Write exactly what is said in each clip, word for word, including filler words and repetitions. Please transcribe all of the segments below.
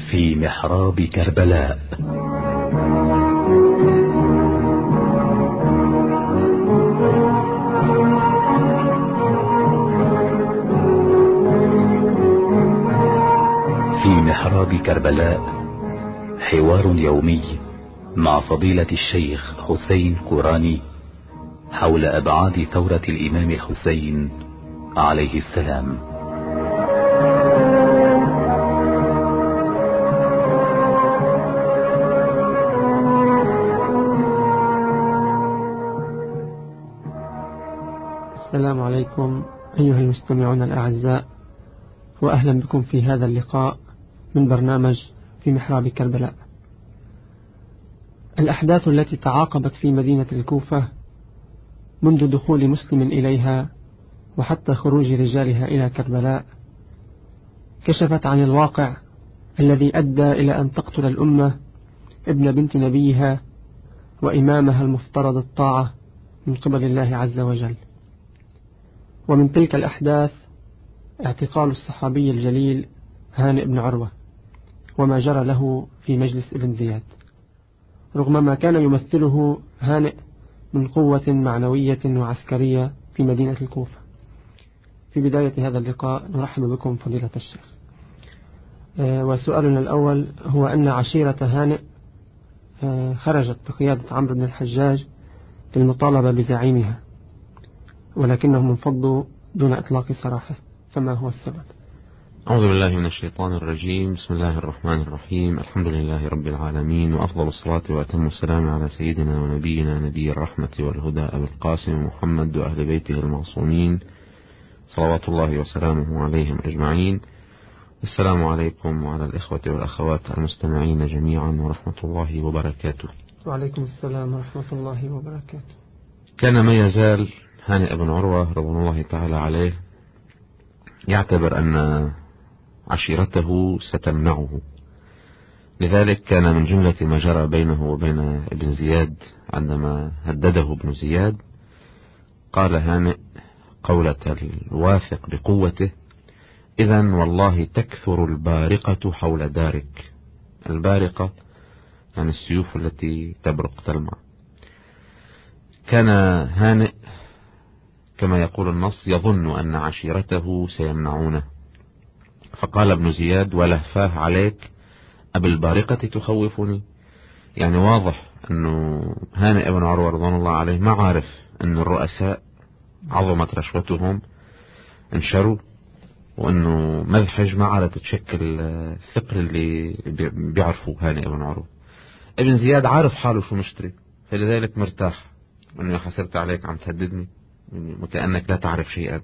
في محراب كربلاء. في محراب كربلاء حوار يومي مع فضيلة الشيخ حسين كوراني حول أبعاد ثورة الإمام الحسين عليه السلام. السلام عليكم أيها المستمعون الأعزاء، وأهلا بكم في هذا اللقاء من برنامج في محراب كربلاء. الأحداث التي تعاقبت في مدينة الكوفة منذ دخول مسلم إليها وحتى خروج رجالها إلى كربلاء كشفت عن الواقع الذي أدى إلى أن تقتل الأمة ابن بنت نبيها وإمامها المفترض الطاعة من قبل الله عز وجل. ومن تلك الأحداث اعتقال الصحابي الجليل هانئ بن عروة وما جرى له في مجلس ابن زياد، رغم ما كان يمثله هانئ من قوة معنوية وعسكرية في مدينة الكوفة. في بداية هذا اللقاء نرحب بكم فضيلة الشيخ. وسؤالنا الأول هو أن عشيرة هانئ خرجت بقيادة عمرو بن الحجاج للمطالبة بزعيمها، ولكنهم انفضوا دون إطلاق سراحه، فما هو السبب؟ أعوذ بالله من الشيطان الرجيم. بسم الله الرحمن الرحيم. الحمد لله رب العالمين، وأفضل الصلاة وأتم السلام على سيدنا ونبينا نبي الرحمة والهدى أبي القاسم محمد وأهل بيته المعصومين صلوات الله وسلامه عليهم أجمعين. السلام عليكم وعلى الإخوة والأخوات المستمعين جميعا ورحمة الله وبركاته. وعليكم السلام ورحمة الله وبركاته. كان ما يزال هانئ بن عروة رضوان الله تعالى عليه يعتبر أن عشيرته ستمنعه، لذلك كان من جملة ما جرى بينه وبين ابن زياد عندما هدده ابن زياد قال هانئ قولة الواثق بقوته: إذن والله تكثر البارقة حول دارك. البارقة يعني السيوف التي تبرق تلمع. كان هانئ كما يقول النص يظن أن عشيرته سيمنعونه، فقال ابن زياد: ولهفاه عليك أبي البارقة تخوفني. يعني واضح أنه هانئ بن عروة رضوان الله عليه ما عارف أن الرؤساء عظمت رشوتهم انشروا، وأنه مذحج ما عادت تشكل الثقل اللي بيعرفوا هانئ بن عروة. ابن زياد عارف حاله شو مشتري، فلذلك مرتاح أنه حسرت عليك عم تهددني وكأنك لا تعرف شيئا.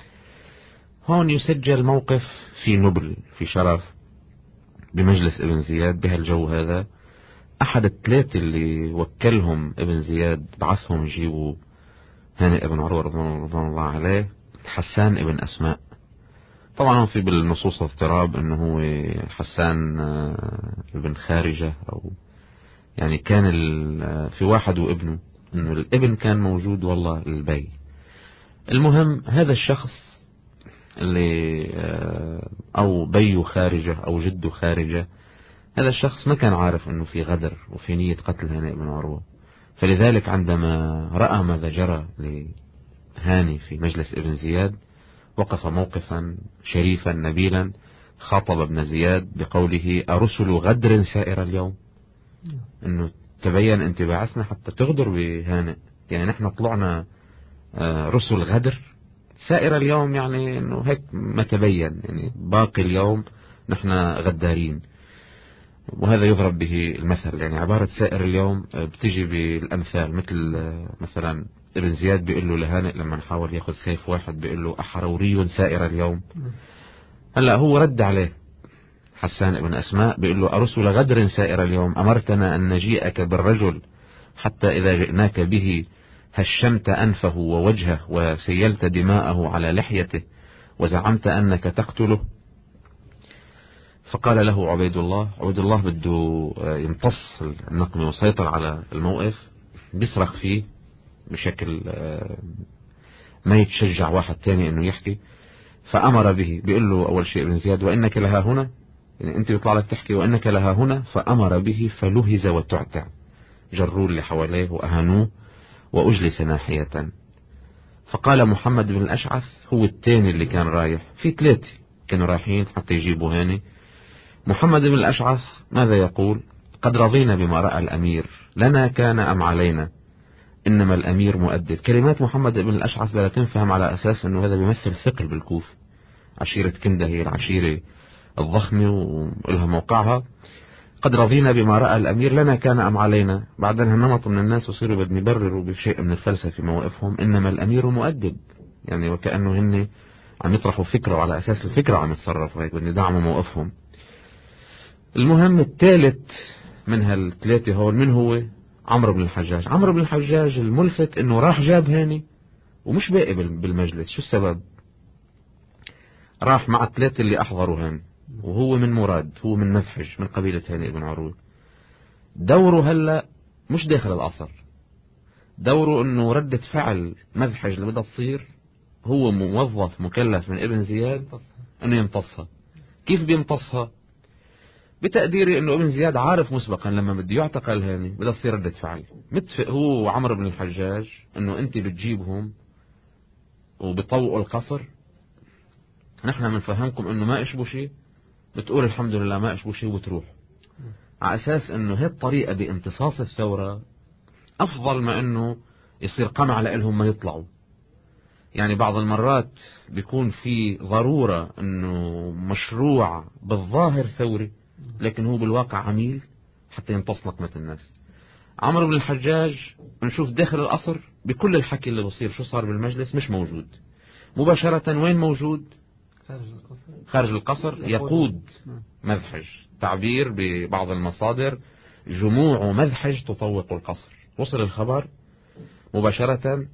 هون يسجل موقف في نبل في شرف بمجلس ابن زياد بهالجو هذا. أحد الثلاثة اللي وكلهم ابن زياد بعثهم يجيبوا هانئ بن عروة رضوان الله عليه حسان ابن أسماء. طبعا في بالنصوص اضطراب انه هو حسان ابن خارجة، او يعني كان في واحد وابنه، انه الابن كان موجود والله البي. المهم هذا الشخص اللي او بيه خارجة او جده خارجة، هذا الشخص ما كان عارف انه في غدر وفي نية قتل هانئ بن عروة. فلذلك عندما رأى ماذا جرى لهاني في مجلس ابن زياد وقف موقفا شريفا نبيلا، خاطب ابن زياد بقوله: أرسل غدر سائر اليوم؟ انه تبين انت بعثنا حتى تغدر بهانئ، يعني نحن طلعنا رسل غدر سائر اليوم، يعني انه هيك ما تبين، يعني باقي اليوم نحن غدارين. وهذا يضرب به المثل، يعني عبارة سائر اليوم بتجي بالأمثال، مثل مثلا ابن زياد بيقول له لهانئ لما نحاول ياخذ سيف واحد بيقول له: أحروري سائر اليوم. هلا هو رد عليه حسان ابن أسماء بيقول له: أرسل غدر سائر اليوم؟ أمرتنا أن نجيئك بالرجل حتى إذا جئناك به هشمت أنفه ووجهه وسيلت دماءه على لحيته وزعمت أنك تقتله. فقال له عبيد الله عبيد الله بده يمتص النقم ويسيطر على الموقف، بيصرخ فيه بشكل ما يتشجع واحد تاني انه يحكي. فأمر به، بيقول له أول شيء ابن زياد: وإنك لها هنا؟ يعني أنت يطلع لك تحكي وإنك لها هنا، فأمر به فلهز وتعتع، جروا اللي حواليه وأهانوه وأجلس ناحية. فقال محمد بن الأشعث هو الثاني اللي كان رايح، في ثلاثة كانوا رايحين حتى يجيبوا هاني. محمد بن الأشعث ماذا يقول؟ قد رضينا بما رأى الأمير، لنا كان أم علينا، إنما الأمير مؤدب. كلمات محمد بن الأشعث لا تنفهم على أساس أنه هذا بيمثل ثقل بالكوفة. عشيرة كندة هي العشيرة الضخمة ولها موقعها. قد رضينا بما رأى الأمير، لنا كان أم علينا. بعدين هالنمط من الناس وصيروا بدهم يبرروا بشيء من الفلسفة في مواقفهم، إنما الأمير مؤدب، يعني وكأنه هن عم يطرحوا فكرة وعلى أساس الفكرة عم يتصرفوا هيك، بدهم يدعموا موقفهم. المهم الثالث من هالثلاثة هول من هو؟ عمرو بن الحجاج. عمرو بن الحجاج الملفت انه راح جاب هاني ومش باقي بالمجلس. شو السبب؟ راح مع الثلاثة اللي احضروا هاني، وهو من مراد، هو من مذحج من قبيلة هاني بن عروة. دوره هلا مش داخل القصر، دوره انه ردة فعل مذحج اللي بدها تصير، هو موظف مكلف من ابن زياد انه يمتصها. كيف بيمتصها؟ بتقديري انه ابن زياد عارف مسبقا لما بده يعتقل هاني بدها تصير ردة فعل. متفق هو وعمرو بن الحجاج انه انت بتجيبهم وبطوقوا القصر، نحن بنفهمكم انه ما اشبوا شيء، بتقول الحمد لله ما اشبوا شيء وتروح، على اساس انه هي الطريقة بامتصاص الثورة افضل ما انه يصير قمع لهم ما يطلعوا. يعني بعض المرات بيكون في ضرورة انه مشروع بالظاهر ثوري لكن هو بالواقع عميل حتى يمتص نقمة الناس. عمرو بن الحجاج بنشوف داخل القصر بكل الحكي اللي بصير شو صار بالمجلس مش موجود مباشرة. وين موجود؟ خارج القصر. خارج القصر يقود مذحج، تعبير ببعض المصادر جموع مذحج تطوق القصر. وصل الخبر مباشرة،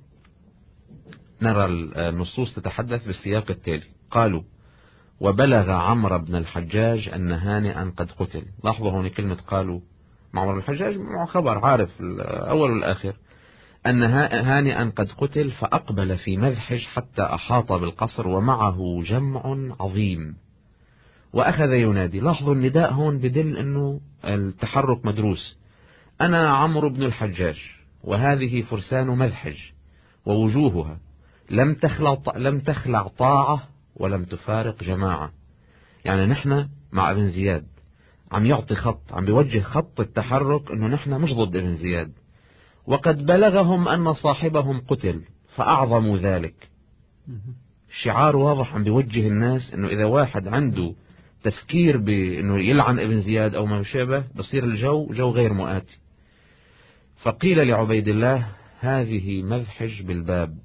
نرى النصوص تتحدث بالسياق التالي: قالوا وبلغ عمرو بن الحجاج أن هانئا قد قتل. لاحظوا هون كلمة قالوا، عمرو بن الحجاج مع خبر عارف الأول والآخر أن هانئا قد قتل. فأقبل في مذحج حتى أحاط بالقصر ومعه جمع عظيم وأخذ ينادي. لاحظوا النداء هون بدل أنه التحرك مدروس. أنا عمرو بن الحجاج وهذه فرسان مذحج ووجوهها لم تخلع لم تخلع طاعة ولم تفارق جماعة. يعني نحن مع ابن زياد، عم يعطي خط، عم بيوجه خط التحرك انه نحن مش ضد ابن زياد. وقد بلغهم ان صاحبهم قتل فاعظموا ذلك. شعار واضح عم بيوجه الناس انه اذا واحد عنده تفكير بانه يلعن ابن زياد او ما شابه بصير الجو جو غير مؤاتي. فقيل لعبيد الله هذه مذحج بالباب.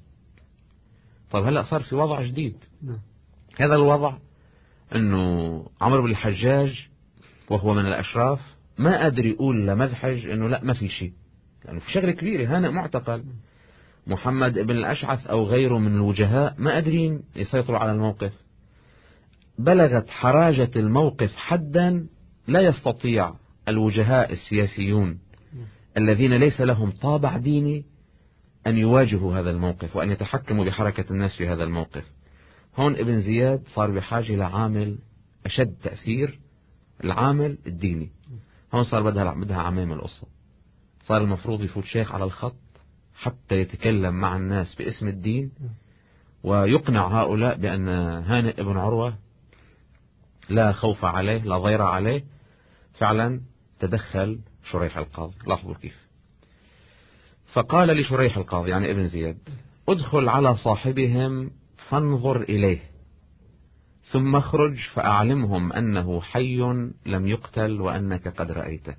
طب هلأ صار في وضع جديد. هذا الوضع انه عمرو بن الحجاج وهو من الاشراف ما قادر يقول لمذحج انه لا ما في شيء، لانه يعني في شغله كبيره، هانئ معتقل. محمد بن الاشعث او غيره من الوجهاء ما قادرين يسيطروا على الموقف. بلغت حراجة الموقف حدا لا يستطيع الوجهاء السياسيون الذين ليس لهم طابع ديني أن يواجهوا هذا الموقف وأن يتحكموا بحركة الناس في هذا الموقف. هون ابن زياد صار بحاجة لعامل أشد تأثير، العامل الديني. هون صار بدها بدها عمام القصة. صار المفروض يفوت شيخ على الخط حتى يتكلم مع الناس باسم الدين ويقنع هؤلاء بأن هانئ بن عروة لا خوف عليه لا ضير عليه. فعلا تدخل شريح القاضي. لاحظوا كيف. فقال لشريح القاضي يعني ابن زياد ادخل على صاحبهم فانظر إليه ثم اخرج فأعلمهم أنه حي لم يقتل وأنك قد رأيته.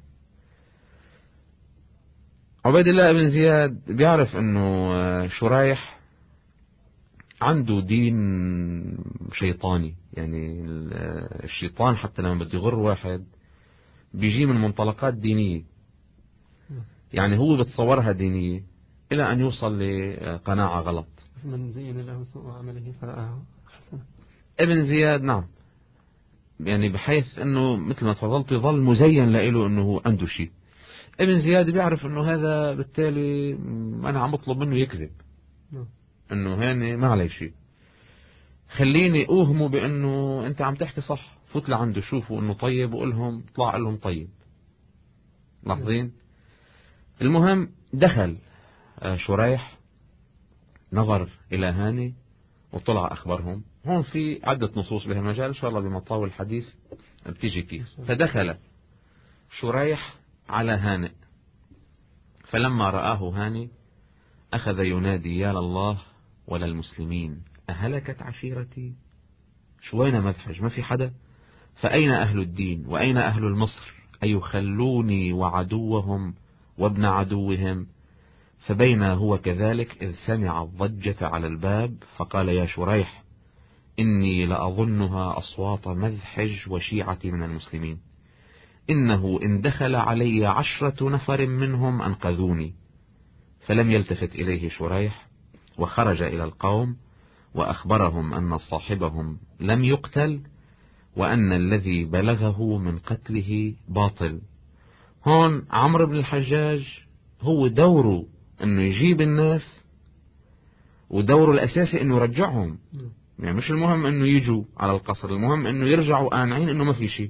عبيد الله ابن زياد بيعرف أنه شريح عنده دين شيطاني. يعني الشيطان حتى لما بده يغر واحد بيجي من منطلقات دينية، يعني هو بتصورها دينية إلى أن يوصل لقناعة غلط. من زين له سوء عمله فرآه حسنا. ابن زياد نعم، يعني بحيث أنه مثل ما تفضلت يظل مزين له أنه عنده شيء. ابن زياد بيعرف أنه هذا بالتالي أنا عم بطلب منه يكذب، أنه هاني ما عليه شيء، خليني أوهمه بأنه أنت عم تحكي صح فوت لعنده شوفوا انه طيب وقول لهم طلع قال لهم طيب. لاحظين؟ المهم دخل شريح نظر إلى هاني وطلع أخبرهم. هون في عدة نصوص بهالمجال إن شاء الله بمطاول الحديث بتيجي كيف. فدخل شريح على هانئ فلما رآه هاني أخذ ينادي يا لله ولا المسلمين أهلكت عشيرتي. شوينا مذحج ما في حدا. فأين أهل الدين وأين أهل المصر أيخلوني وعدوهم وابن عدوهم. فبين هو كذلك إذ سمع الضجة على الباب فقال يا شريح إني لأظنها أصوات مذحج وشيعة من المسلمين إنه إن دخل علي عشرة نفر منهم أنقذوني. فلم يلتفت إليه شريح وخرج إلى القوم وأخبرهم أن صاحبهم لم يقتل وأن الذي بلغه من قتله باطل. هون عمرو بن الحجاج هو دوره أنه يجيب الناس ودوره الأساسي أنه يرجعهم. يعني مش المهم أنه يجوا على القصر، المهم أنه يرجعوا قانعين أنه ما في شيء.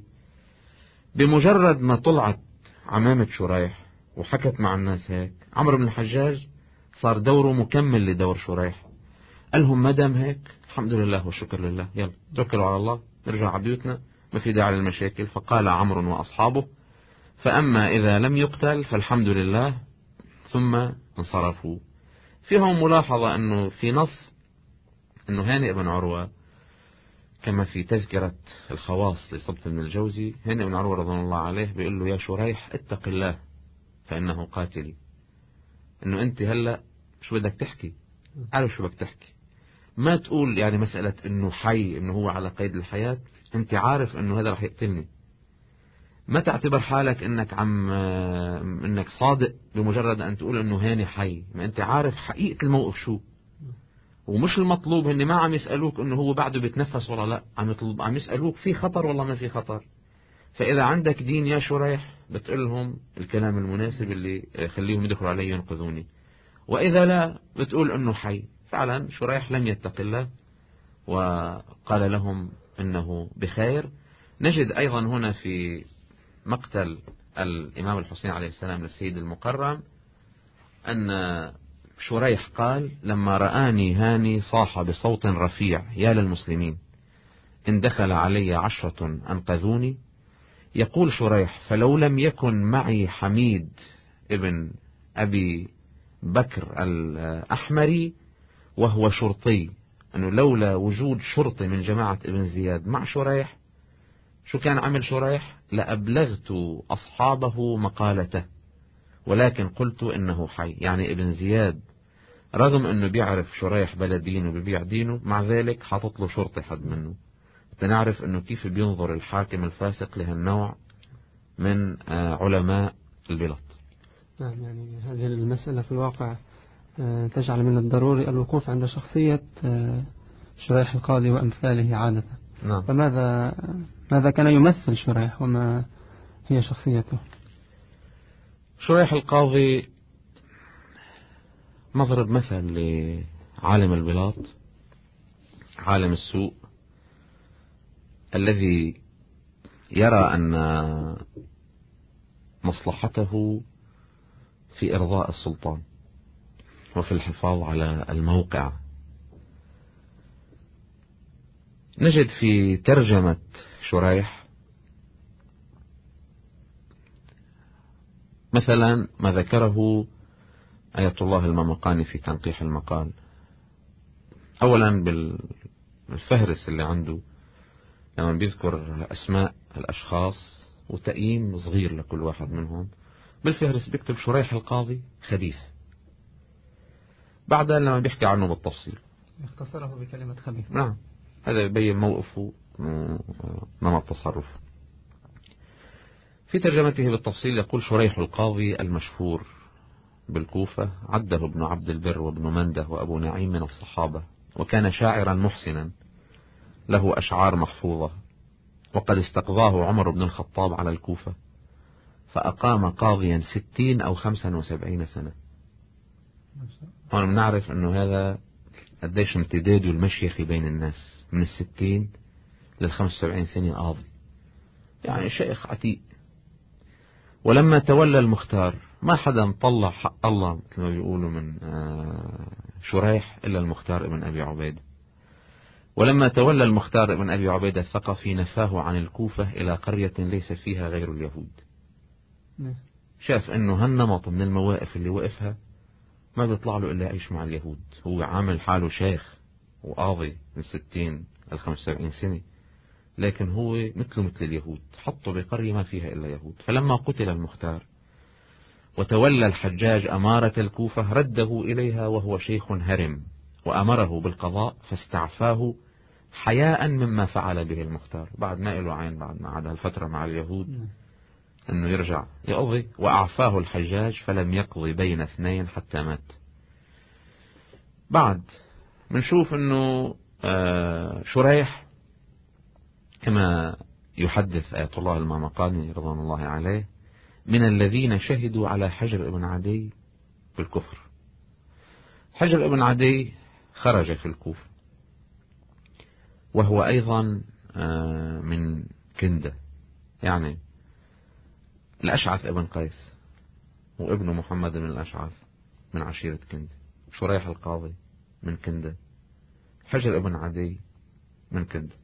بمجرد ما طلعت عمامة شريح وحكت مع الناس هيك عمرو بن الحجاج صار دوره مكمل لدور شريح. قال لهم ما دام هيك الحمد لله والشكر لله يلا توكلوا على الله نرجع على بيوتنا ما في داعي للمشاكل. فقال عمرو وأصحابه فأما إذا لم يقتل فالحمد لله ثم انصرفوا. فيهم ملاحظة أنه في نص أنه هانئ بن عروة كما في تذكرة الخواص لصبت بن الجوزي هانئ بن عروة رضي الله عليه بيقول له يا شريح اتق الله فإنه قاتلي. أنه أنت هلأ شو بدك تحكي عارف شو بدك تحكي ما تقول يعني مسألة أنه حي أنه هو على قيد الحياة أنت عارف أنه هذا رح يقتلني. ما تعتبر حالك أنك عم أنك صادق بمجرد أن تقول أنه هاني حي. ما أنت عارف حقيقة الموقف شو. ومش المطلوب هن ما عم يسألوك أنه هو بعده بيتنفس ولا لا عم يطلب عم يسألوك في خطر ولا ما في خطر. فإذا عندك دين يا شريح بتقول لهم الكلام المناسب اللي خليهم يدخلوا علي ينقذوني. وإذا لا بتقول أنه حي. فعلا شريح لم يتق الله وقال لهم أنه بخير. نجد أيضا هنا في مقتل الإمام الحسين عليه السلام للسيد المقرن أن شريح قال لما رآني هاني صاح بصوت رفيع يا للمسلمين إن دخل علي عشرة أنقذوني. يقول شريح فلو لم يكن معي حميد ابن أبي بكر الأحمري وهو شرطي أنه لولا وجود شرطي من جماعة ابن زياد مع شريح شو كان عمل شريح لأبلغت أصحابه مقالته ولكن قلت إنه حي. يعني ابن زياد رغم أنه بيعرف شريح بلا دين وبيبيع دينه مع ذلك حاطط له شرطي حد منه. تنعرف أنه كيف بينظر الحاكم الفاسق لهالنوع من علماء البلاد. نعم يعني هذه المسألة في الواقع تجعل من الضروري الوقوف عند شخصية شريح القاضي وأمثاله عادة. نعم. فماذا ماذا كان يمثل شريح وما هي شخصيته؟ شريح القاضي مضرب مثل لعالم البلاط عالم السوء الذي يرى أن مصلحته في إرضاء السلطان وفي الحفاظ على الموقع. نجد في ترجمة شريح مثلا ما ذكره آية الله الممقاني في تنقيح المقال. أولا بالفهرس اللي عنده لما بيذكر أسماء الأشخاص وتقييم صغير لكل واحد منهم بالفهرس بيكتب شريح القاضي خبيث. بعدها لما بيحكي عنه بالتفصيل اختصره بكلمة خبيث. نعم هذا يبين موقفه نمط تصرف. في ترجمته بالتفصيل يقول شريح القاضي المشهور بالكوفة عده ابن عبد البر وابن منده وأبو نعيم من الصحابة وكان شاعرا محسنا له أشعار محفوظة وقد استقضاه عمر بن الخطاب على الكوفة فأقام قاضيا ستين أو خمسا وسبعين سنة. هون بنعرف أنه هذا قديش امتداده المشيخي بين الناس من الستين للخمس وسبعين سنة قاضي يعني شيخ عتيق. ولما تولى المختار ما حدا طلع حق الله مثل ما بيقولوا من شريح إلا المختار ابن أبي عبيدة. ولما تولى المختار ابن أبي عبيدة الثقفي نفاه عن الكوفة إلى قرية ليس فيها غير اليهود. شاف أنه هالنمط من المواقف اللي وقفها ما بيطلع له إلا يعيش مع اليهود. هو عامل حاله شيخ وقاضي من ستين إلى خمسة وسبعين سنة، لكن هو مثله مثل اليهود، حطه بقرية ما فيها إلا يهود. فلما قتل المختار وتولى الحجاج أمارة الكوفة رده إليها وهو شيخ هرم، وأمره بالقضاء فاستعفاه حياء مما فعل به المختار. بعد ما له عين بعد ما عاد الفترة مع اليهود أنه يرجع يقضي، وأعفاه الحجاج فلم يقضي بين اثنين حتى مات. بعد منشوف أنه شريح كما يحدث آية الله المامقاني رضوان الله عليه من الذين شهدوا على حجر ابن عدي بالكفر. حجر ابن عدي خرج في الكوفة، وهو أيضا من كندة، يعني الأشعث ابن قيس وابن محمد بن الأشعث من عشيرة كندة. شريح القاضي من كندة، حجر ابن عدي من كندة.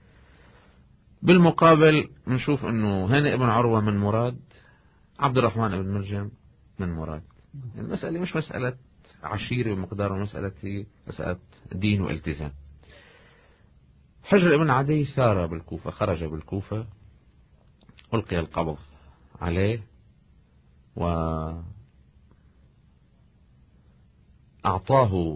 بالمقابل نشوف أنه هانئ بن عروة من مراد، عبد الرحمن بن ملجم من مراد. المسألة مش مسألة عشيرة ومقدار، ومسألة هي مسألة دين والتزام. حجر ابن عدي ثار بالكوفة، خرج بالكوفة، ألقي القبض عليه وأعطاه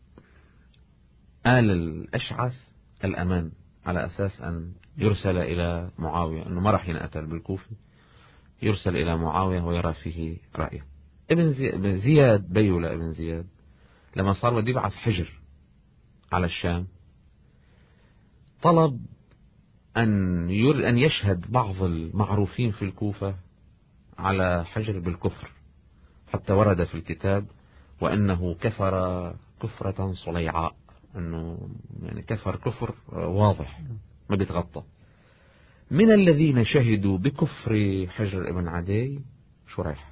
آل الأشعث الأمان على أساس أن يرسل إلى معاوية، أنه ما راح ينقتل بالكوفة، يرسل إلى معاوية ويرى فيه رأيه. ابن زي... زياد بيولى ابن زياد لما صار بده يبعث حجر على الشام طلب أن ير... أن يشهد بعض المعروفين في الكوفة على حجر بالكفر، حتى ورد في الكتاب وأنه كفر كفرة صليعاء، أنه يعني كفر كفر واضح ما بيتغطى. من الذين شهدوا بكفر حجر ابن عدي شريح.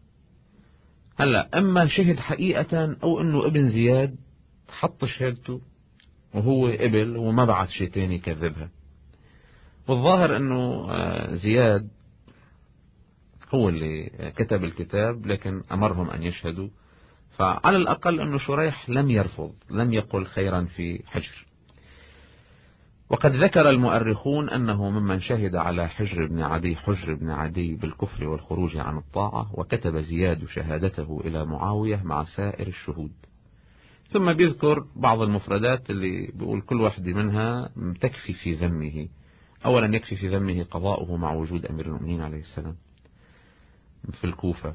هلا أما شهد حقيقة أو أنه ابن زياد حط شهادته وهو قبل وما بعث شيء تاني يكذبها. والظاهر أنه زياد هو اللي كتب الكتاب لكن أمرهم أن يشهدوا، فعلى الأقل أنه شريح لم يرفض، لم يقل خيرا في حجر. وقد ذكر المؤرخون أنه ممن شهد على حجر بن عدي حجر بن عدي بالكفر والخروج عن الطاعة، وكتب زياد شهادته إلى معاوية مع سائر الشهود. ثم بيذكر بعض المفردات اللي بيقول كل واحدة منها تكفي في ذمه. أولا يكفي في ذمه قضاؤه مع وجود أمير المؤمنين عليه السلام في الكوفة،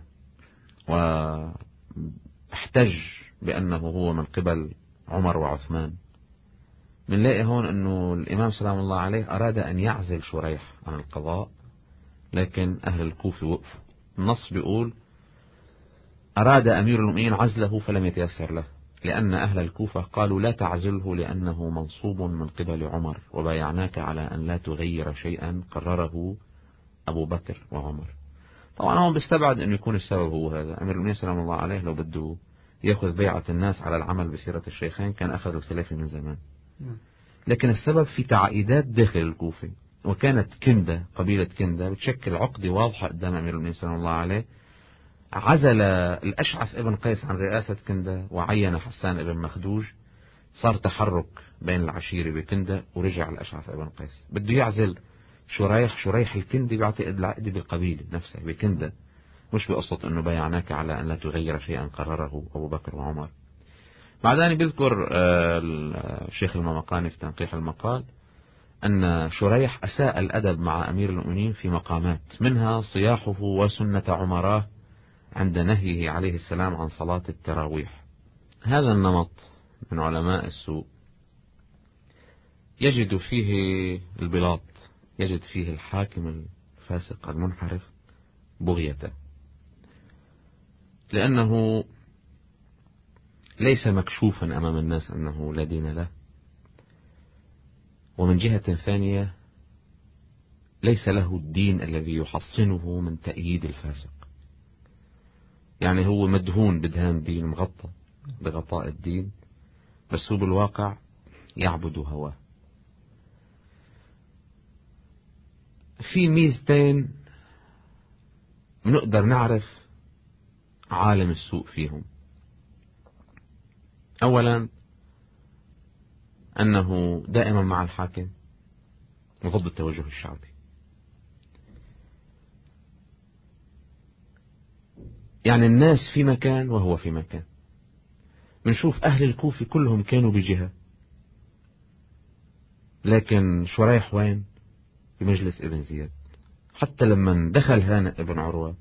واحتج بأنه هو من قبل عمر وعثمان. بنلاقي هون أنه الإمام سلام الله عليه أراد أن يعزل شريح عن القضاء، لكن أهل الكوفة وقفوا. النص بيقول أراد أمير المؤمنين عزله فلم يتيسر له، لأن أهل الكوفة قالوا لا تعزله لأنه منصوب من قبل عمر، وبايعناك على أن لا تغير شيئا قرره أبو بكر وعمر. طبعا هون بيستبعد أن يكون السبب هو هذا. أمير المؤمنين سلام الله عليه لو بده يأخذ بيعة الناس على العمل بسيرة الشيخين كان أخذ الخلافة من زمان، لكن السبب في تعقيدات داخل الكوفة. وكانت كندة، قبيلة كندة بتشكل عقدة واضحة قدام أمير المؤمنين سلام الله عليه. عزل الأشعث ابن قيس عن رئاسة كندة وعين حسان ابن مخدوج. صار تحرك بين العشيرة بكندة ورجع الأشعث ابن قيس بده يعزل شريح. شريح الكندي بيعتقد العقد بالقبيلة نفسها بكندة، مش بقصة أنه بايعناك على أن لا تغير شيئا قرره أبو بكر وعمر. بعدين بيذكر الشيخ المامقاني في تنقيح المقال أن شريح أساء الأدب مع أمير المؤمنين في مقامات، منها صياحه وسنة عمراه عند نهيه عليه السلام عن صلاة التراويح. هذا النمط من علماء السوء يجد فيه البلاط، يجد فيه الحاكم الفاسق المنحرف بغيته، لأنه ليس مكشوفا أمام الناس أنه لا دين له. ومن جهة ثانية ليس له الدين الذي يحصنه من تأييد الفاسق. يعني هو مدهون بدهان دين، مغطى بغطاء الدين، بس هو بالواقع يعبد هواه. في ميزتين بنقدر نعرف عالم السوء فيهم. أولا أنه دائما مع الحاكم وضد التوجه الشعبي. يعني الناس في مكان وهو في مكان. بنشوف أهل الكوفة كلهم كانوا بجهة، لكن شريح وين؟ في مجلس ابن زياد. حتى لما دخل هانئ ابن عروة،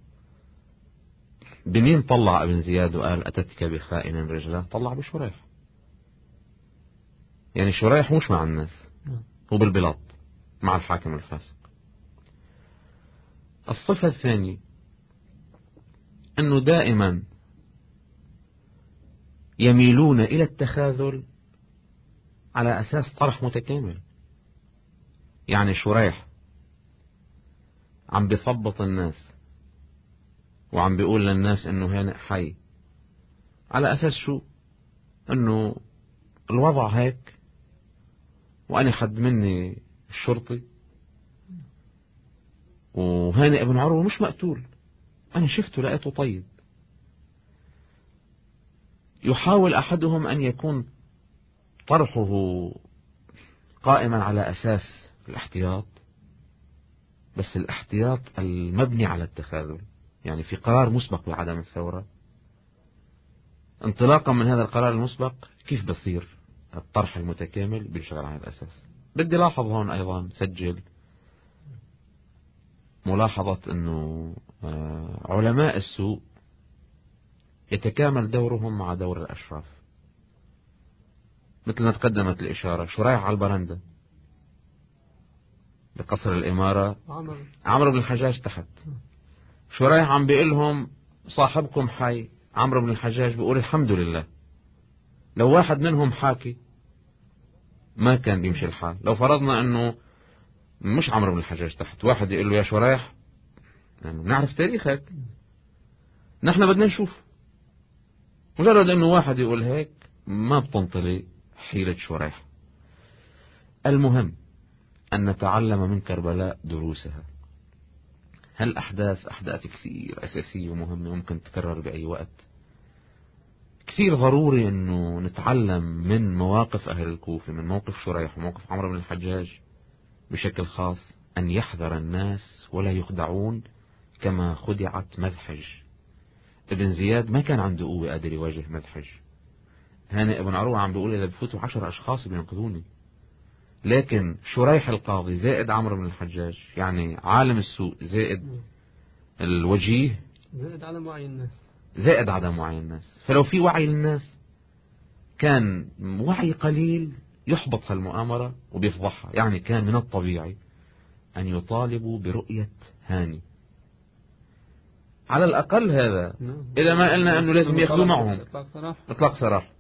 بمين طلع ابن زياد وقال أتتك بخائن رجله؟ طلع بشريح. يعني شريح مش مع الناس، هو بالبلاط مع الحاكم الفاسق. الصفة الثانية أنه دائما يميلون إلى التخاذل على أساس طرح متكامل. يعني شريح عم بيثبط الناس وعم بيقول للناس أنه هانئ حي، على أساس شو؟ أنه الوضع هيك، وأنا حد مني الشرطي، وهانئ ابن عروة مش مقتول، أنا شفته لقيته طيب. يحاول أحدهم أن يكون طرحه قائما على أساس الاحتياط، بس الاحتياط المبني على التخاذل. يعني في قرار مسبق بعدم الثورة، انطلاقا من هذا القرار المسبق كيف بصير الطرح المتكامل؟ بيشتغل على الأساس. بدي لاحظ هون أيضا، سجل ملاحظة أنه علماء السوء يتكامل دورهم مع دور الأشراف. مثل ما تقدمت الإشارة، شريح على البرندة بقصر الإمارة، عمرو بن الحجاج تحت. شريح عم بيقول لهم صاحبكم حي، عمرو بن الحجاج بيقول الحمد لله. لو واحد منهم حاكي ما كان بيمشي الحال. لو فرضنا أنه مش عمرو بن الحجاج تحت، واحد يقول له يا شريح، يعني نعرف تاريخك، نحن بدنا نشوف. مجرد أنه واحد يقول هيك ما بتنطلي حيلة شريح. المهم أن نتعلم من كربلاء دروسها. هالأحداث أحداث كثير أساسية ومهمة، ممكن تتكرر بأي وقت. كثير ضروري أنه نتعلم من مواقف أهل الكوفة، من موقف شريح وموقف عمرو بن الحجاج بشكل خاص، أن يحذر الناس ولا يخدعون كما خدعت مذحج. ابن زياد ما كان عنده قوة قادر يواجه مذحج. هانئ ابن عروة عم بيقول إذا بفوتوا عشر أشخاص بينقذوني. لكن شريح القاضي زائد عمرو بن الحجاج، يعني عالم السوء زائد الوجيه زائد عدم وعي الناس، زائد عدم وعي الناس. فلو في وعي للناس، كان وعي قليل يحبط هالمؤامرة وبيفضحها. يعني كان من الطبيعي أن يطالبوا برؤية هاني على الأقل. هذا إذا ما قلنا أنه لازم يأخذوا معهم إطلاق سراح.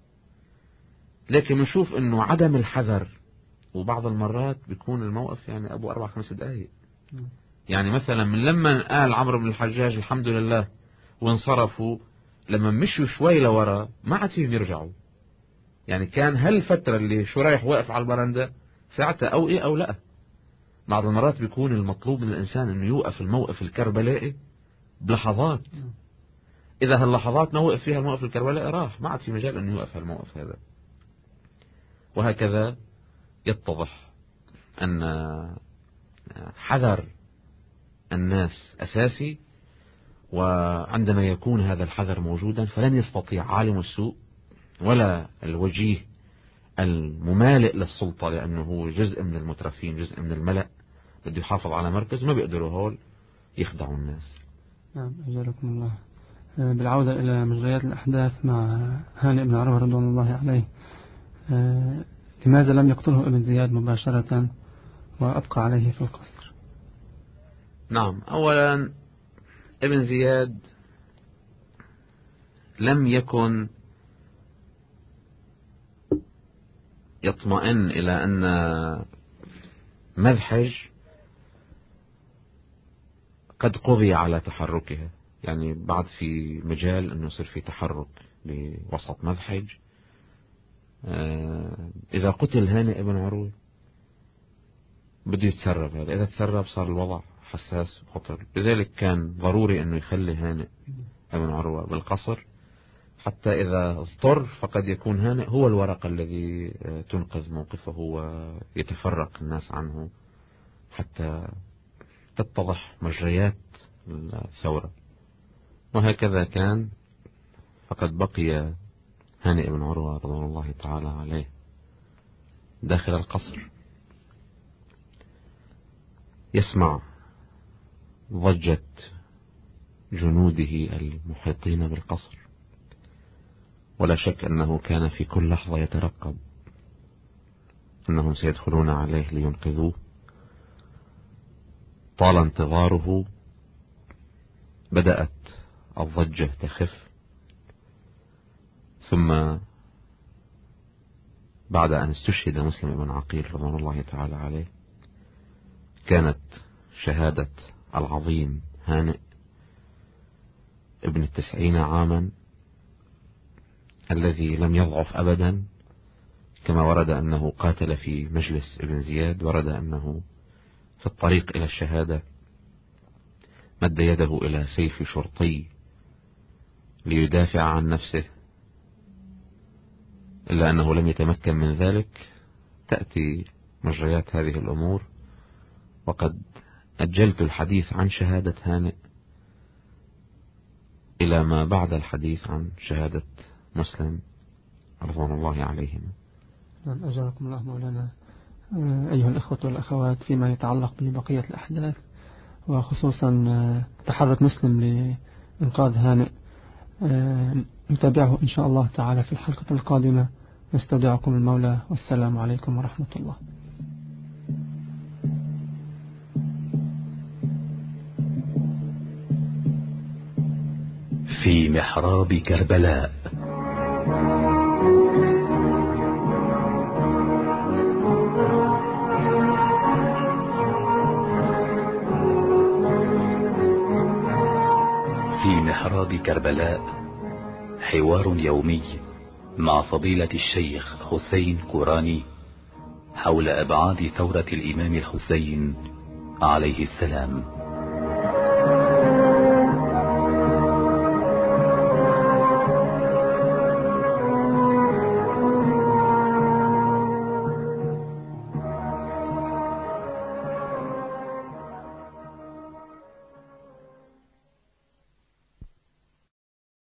لكن نشوف أنه عدم الحذر، وبعض المرات بيكون الموقف يعني أبو أربع خمس دقائق. يعني مثلا من لما قال عمرو بن الحجاج الحمد لله وانصرفوا، لما مشوا شوي لورا ما عاد فيهم يرجعوا. يعني كان هالفترة اللي شريح واقف على البرندة ساعتها أو إيه أو لا. بعض المرات بيكون المطلوب من الإنسان أنه يوقف الموقف الكربلائي بلحظات. إذا هاللحظات ما وقف فيها الموقف الكربلائي راح، ما عاد في مجال أنه يوقف هالموقف هذا. وهكذا يتضح أن حذر الناس أساسي، وعندما يكون هذا الحذر موجودا فلن يستطيع عالم السوء ولا الوجيه الممالئ للسلطة، لأنه هو جزء من المترفين، جزء من الملأ، بده يحافظ على مركز، ما بيقدروا هول يخدعوا الناس. نعم، أجلكم الله. بالعودة إلى مجريات الأحداث مع هانئ بن عروة رضوان الله عليه، لماذا لم يقتله ابن زياد مباشرة وأبقى عليه في القصر؟ نعم، أولا ابن زياد لم يكن يطمئن إلى أن مذحج قد قضي على تحركها، يعني بعد في مجال أنه يصير في تحرك لوسط مذحج. إذا قتل هانئ بن عروة بده يتسرب هذا، إذا تسرب صار الوضع حساس وخطر، لذلك كان ضروري أنه يخلي هانئ بن عروة بالقصر، حتى إذا اضطر فقد يكون هانئ هو الورقة الذي تنقذ موقفه ويتفرق الناس عنه حتى تتضح مجريات الثورة. وهكذا كان، فقد بقي هانئ بن عروة رضوان الله تعالى عليه داخل القصر يسمع ضجة جنوده المحيطين بالقصر، ولا شك أنه كان في كل لحظة يترقب أنهم سيدخلون عليه لينقذوه. طال انتظاره، بدأت الضجة تخف، ثم بعد أن استشهد مسلم بن عقيل رضوان الله تعالى عليه كانت شهادة العظيم هانئ ابن التسعين عاما الذي لم يضعف أبدا، كما ورد أنه قاتل في مجلس ابن زياد، ورد أنه في الطريق إلى الشهادة مد يده إلى سيف شرطي ليدافع عن نفسه، إلا أنه لم يتمكن من ذلك. تأتي مجريات هذه الأمور، وقد أجلت الحديث عن شهادة هانئ إلى ما بعد الحديث عن شهادة مسلم رضوان الله عليهم. أجركم الله مولانا. أيها الأخوة والأخوات، فيما يتعلق ببقية الأحداث وخصوصا تحرك مسلم لإنقاذ هانئ نتابعه إن شاء الله تعالى في الحلقة القادمة. نستودعكم المولى، والسلام عليكم ورحمة الله. في محراب كربلاء. في محراب كربلاء حوار يومي مع فضيلة الشيخ حسين كوراني حول أبعاد ثورة الإمام الحسين عليه السلام.